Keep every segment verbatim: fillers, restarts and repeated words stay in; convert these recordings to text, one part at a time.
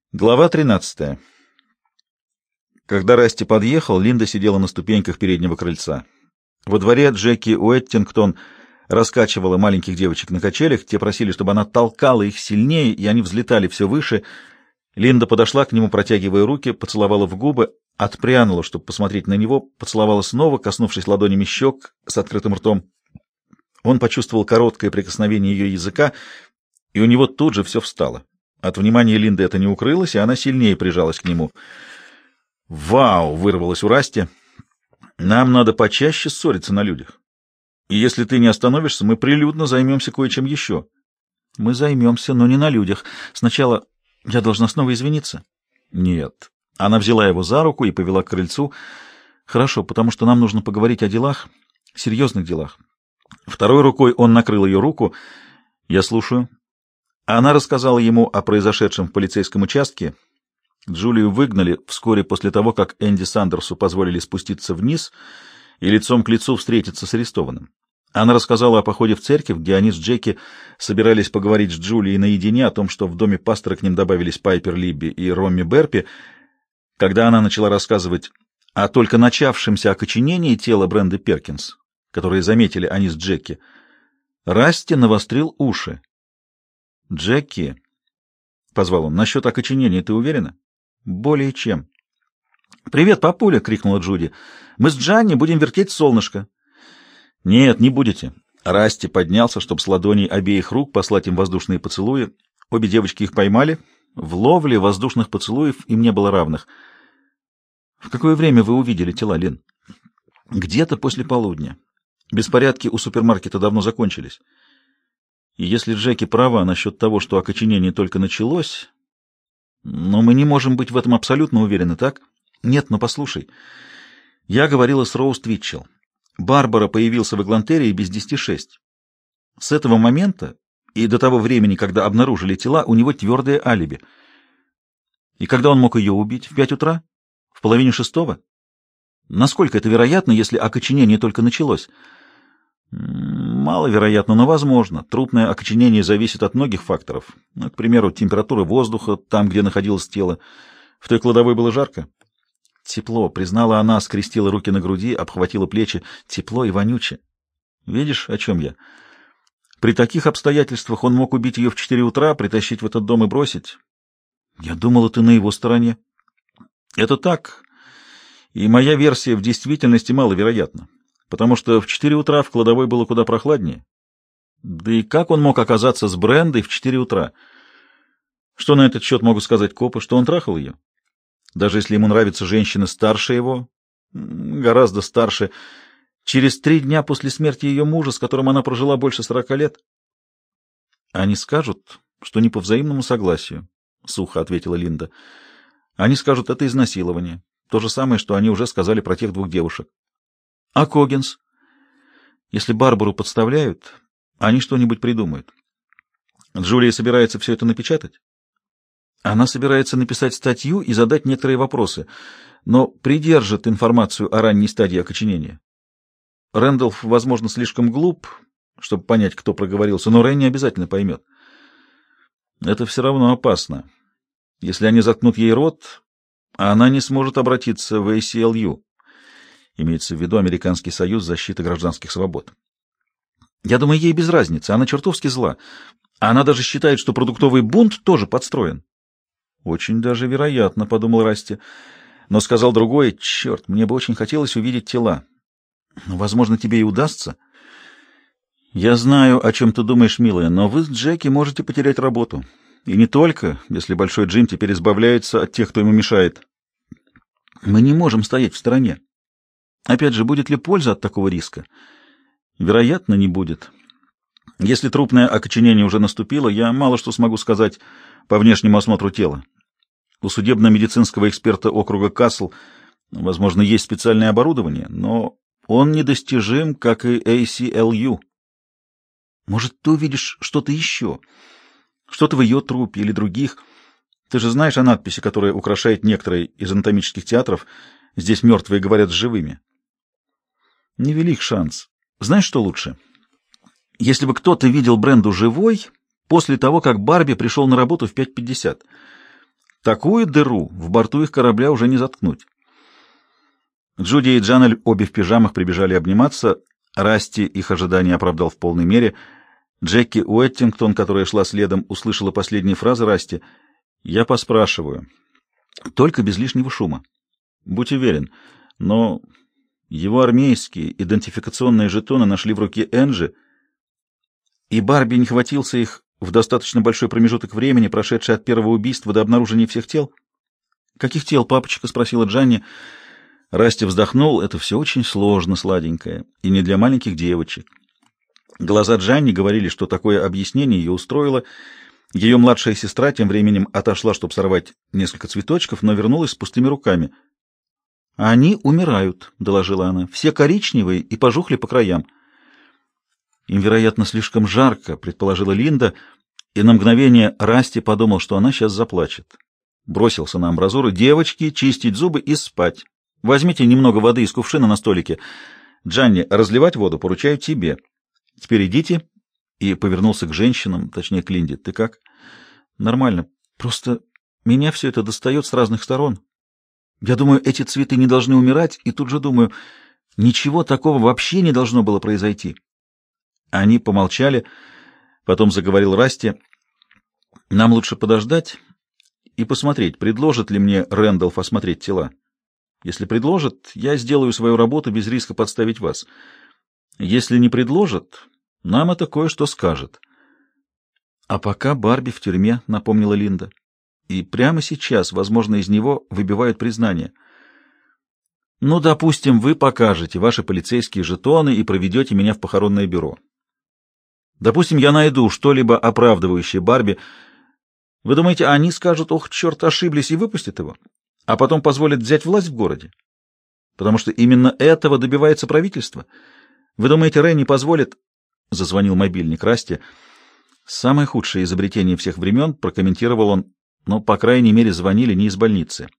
Глава тринадцатая. Когда Расти подъехал, Линда сидела на ступеньках переднего крыльца. Во дворе Джеки Уэттингтон раскачивала маленьких девочек на качелях, те просили, чтобы она толкала их сильнее, и они взлетали все выше. Линда подошла к нему, протягивая руки, поцеловала в губы, отпрянула, чтобы посмотреть на него, поцеловала снова, коснувшись ладонями щек с открытым ртом. Он почувствовал короткое прикосновение ее языка, и у него тут же все встало. От внимания Линды это не укрылось, и она сильнее прижалась к нему. «Вау!» — вырвалось у Расти. «Нам надо почаще ссориться на людях. И если ты не остановишься, мы прилюдно займемся кое-чем еще». «Мы займемся, но не на людях. Сначала я должна снова извиниться». «Нет». Она взяла его за руку и повела к крыльцу. «Хорошо, потому что нам нужно поговорить о делах, серьезных делах». Второй рукой он накрыл ее руку. «Я слушаю». Она рассказала ему о произошедшем в полицейском участке. Джулию выгнали вскоре после того, как Энди Сандерсу позволили спуститься вниз и лицом к лицу встретиться с арестованным. Она рассказала о походе в церковь, где они с Джеки собирались поговорить с Джулией наедине о том, что в доме пастора к ним добавились Пайпер Либби и Ромми Берпи. Когда она начала рассказывать о только начавшемся окоченении тела Бренды Перкинс, которые заметили они с Джеки, Расти навострил уши. «Джеки», — позвал он, — «насчет окоченения ты уверена?» «Более чем». «Привет, папуля!» — крикнула Джуди. «Мы с Джанни будем вертеть солнышко». «Нет, не будете». Расти поднялся, чтобы с ладоней обеих рук послать им воздушные поцелуи. Обе девочки их поймали. В ловле воздушных поцелуев им не было равных. «В какое время вы увидели тела, Лин?» «Где-то после полудня. Беспорядки у супермаркета давно закончились. И если Джеки права насчет того, что окоченение только началось, но мы не можем быть в этом абсолютно уверены, так? Нет, но послушай. Я говорила с Роуз Твитчелл. Барбара появился в Эглантерии без десяти шесть. С этого момента и до того времени, когда обнаружили тела, у него твердое алиби. И когда он мог ее убить? В пять утра? В половине шестого? Насколько это вероятно, если окоченение только началось? Маловероятно, но возможно. Трупное окоченение зависит от многих факторов. Ну, к примеру, температура воздуха там, где находилось тело. В той кладовой было жарко? Тепло, признала она, скрестила руки на груди, обхватила плечи. Тепло и вонюче. Видишь, о чем я? При таких обстоятельствах он мог убить ее в четыре утра, притащить в этот дом и бросить. Я думала, ты на его стороне. Это так. И моя версия в действительности маловероятна. Потому что в четыре утра в кладовой было куда прохладнее. Да и как он мог оказаться с Брендой в четыре утра? Что на этот счет могут сказать копы? Что он трахал ее? Даже если ему нравятся женщины старше его, гораздо старше, через три дня после смерти ее мужа, с которым она прожила больше сорока лет? Они скажут, что не по взаимному согласию, — сухо ответила Линда. Они скажут, это изнасилование. То же самое, что они уже сказали про тех двух девушек. А Коггинс? Если Барбару подставляют, они что-нибудь придумают. Джулия собирается все это напечатать? Она собирается написать статью и задать некоторые вопросы, но придержит информацию о ранней стадии окоченения. Рэндалф, возможно, слишком глуп, чтобы понять, кто проговорился, но Рэнни обязательно поймет. Это все равно опасно. Если они заткнут ей рот, она не сможет обратиться в эй си эл ю. Имеется в виду Американский союз защиты гражданских свобод. Я думаю, ей без разницы, она чертовски зла. Она даже считает, что продуктовый бунт тоже подстроен. Очень даже вероятно, — подумал Расти, но сказал другое: черт, мне бы очень хотелось увидеть тела. Возможно, тебе и удастся. Я знаю, о чем ты думаешь, милая, но вы с Джеки можете потерять работу. И не только, если Большой Джим теперь избавляется от тех, кто ему мешает. Мы не можем стоять в стороне. Опять же, будет ли польза от такого риска? Вероятно, не будет. Если трупное окоченение уже наступило, я мало что смогу сказать по внешнему осмотру тела. У судебно-медицинского эксперта округа Касл, возможно, есть специальное оборудование, но он недостижим, как и эй си эл ю. Может, ты увидишь что-то еще? Что-то в ее трупе или других? Ты же знаешь о надписи, которая украшает некоторые из анатомических театров. Здесь мертвые говорят с живыми. Невелик шанс. Знаешь, что лучше? Если бы кто-то видел Бренду живой после того, как Барби пришел на работу в пять пятьдесят. Такую дыру в борту их корабля уже не заткнуть. Джуди и Джанель, обе в пижамах, прибежали обниматься. Расти их ожидания оправдал в полной мере. Джеки Уэттингтон, которая шла следом, услышала последние фразы Расти. «Я поспрашиваю. Только без лишнего шума. Будь уверен, но его армейские идентификационные жетоны нашли в руке Энджи, и Барби не хватился их в достаточно большой промежуток времени, прошедший от первого убийства до обнаружения всех тел». «Каких тел, папочка?» — спросила Джанни. Расти вздохнул. «Это все очень сложно, сладенькое, и не для маленьких девочек». Глаза Джанни говорили, что такое объяснение ее устроило. Ее младшая сестра тем временем отошла, чтобы сорвать несколько цветочков, но вернулась с пустыми руками. «Они умирают», — доложила она. «Все коричневые и пожухли по краям». «Им, вероятно, слишком жарко», — предположила Линда, и на мгновение Расти подумал, что она сейчас заплачет. Бросился на амбразуру. «Девочки, чистить зубы и спать. Возьмите немного воды из кувшина на столике. Джанни, разливать воду поручаю тебе. Теперь идите». И повернулся к женщинам, точнее к Линде. «Ты как?» «Нормально. Просто меня все это достает с разных сторон. Я думаю, эти цветы не должны умирать, и тут же думаю, ничего такого вообще не должно было произойти». Они помолчали, потом заговорил Расти. «Нам лучше подождать и посмотреть, предложит ли мне Рэндалф осмотреть тела. Если предложит, я сделаю свою работу без риска подставить вас. Если не предложит, нам это кое-что скажет». «А пока Барби в тюрьме», — напомнила Линда. «И прямо сейчас, возможно, из него выбивают признание». «Ну, допустим, вы покажете ваши полицейские жетоны и проведете меня в похоронное бюро. Допустим, я найду что-либо оправдывающее Барби. Вы думаете, они скажут: ох, черт, ошиблись, и выпустят его, а потом позволят взять власть в городе? Потому что именно этого добивается правительство. Вы думаете, Рэй не позволит?» Зазвонил мобильник Расти. «Самое худшее изобретение всех времен», — прокомментировал он, но, по крайней мере, звонили не из больницы.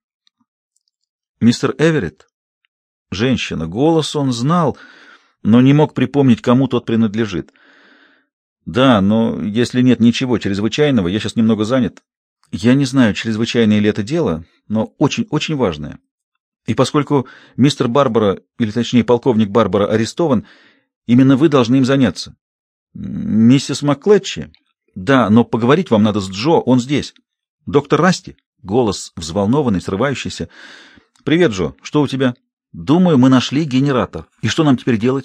«Мистер Эверетт?» Женщина. Голос он знал, но не мог припомнить, кому тот принадлежит. «Да, но если нет ничего чрезвычайного, я сейчас немного занят. Я не знаю, чрезвычайное ли это дело, но очень-очень важное. И поскольку мистер Барбара, или точнее полковник Барбара, арестован, именно вы должны им заняться. Миссис МакКлетчи? Да, но поговорить вам надо с Джо, он здесь. Доктор Расти?» Голос взволнованный, срывающийся. «Привет, Джо, что у тебя?» «Думаю, мы нашли генератор. И что нам теперь делать?»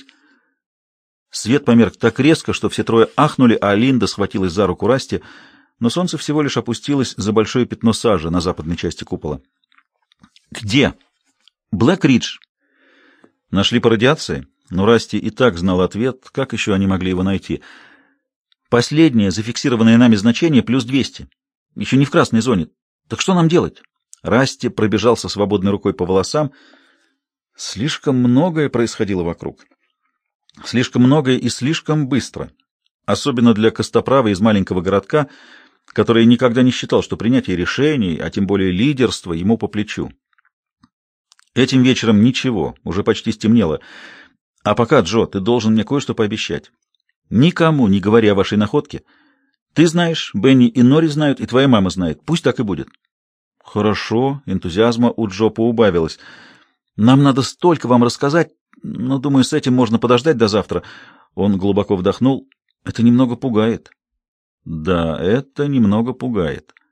Свет померк так резко, что все трое ахнули, а Линда схватилась за руку Расти, но солнце всего лишь опустилось за большое пятно сажи на западной части купола. «Где?» «Блэк-Ридж». «Нашли по радиации?» Но Расти и так знал ответ, как еще они могли его найти. «Последнее зафиксированное нами значение плюс двести. Еще не в красной зоне. Так что нам делать?» Расти пробежался свободной рукой по волосам. Слишком многое происходило вокруг. Слишком многое и слишком быстро. Особенно для костоправа из маленького городка, который никогда не считал, что принятие решений, а тем более лидерство, ему по плечу. Этим вечером ничего, уже почти стемнело. А пока, Джо, ты должен мне кое-что пообещать. Никому не говори о вашей находке. Ты знаешь, Бенни и Нори знают, и твоя мама знает. Пусть так и будет». «Хорошо», — энтузиазма у Джо поубавилось. «Нам надо столько вам рассказать, но, думаю, с этим можно подождать до завтра». Он глубоко вдохнул. «Это немного пугает». «Да, это немного пугает».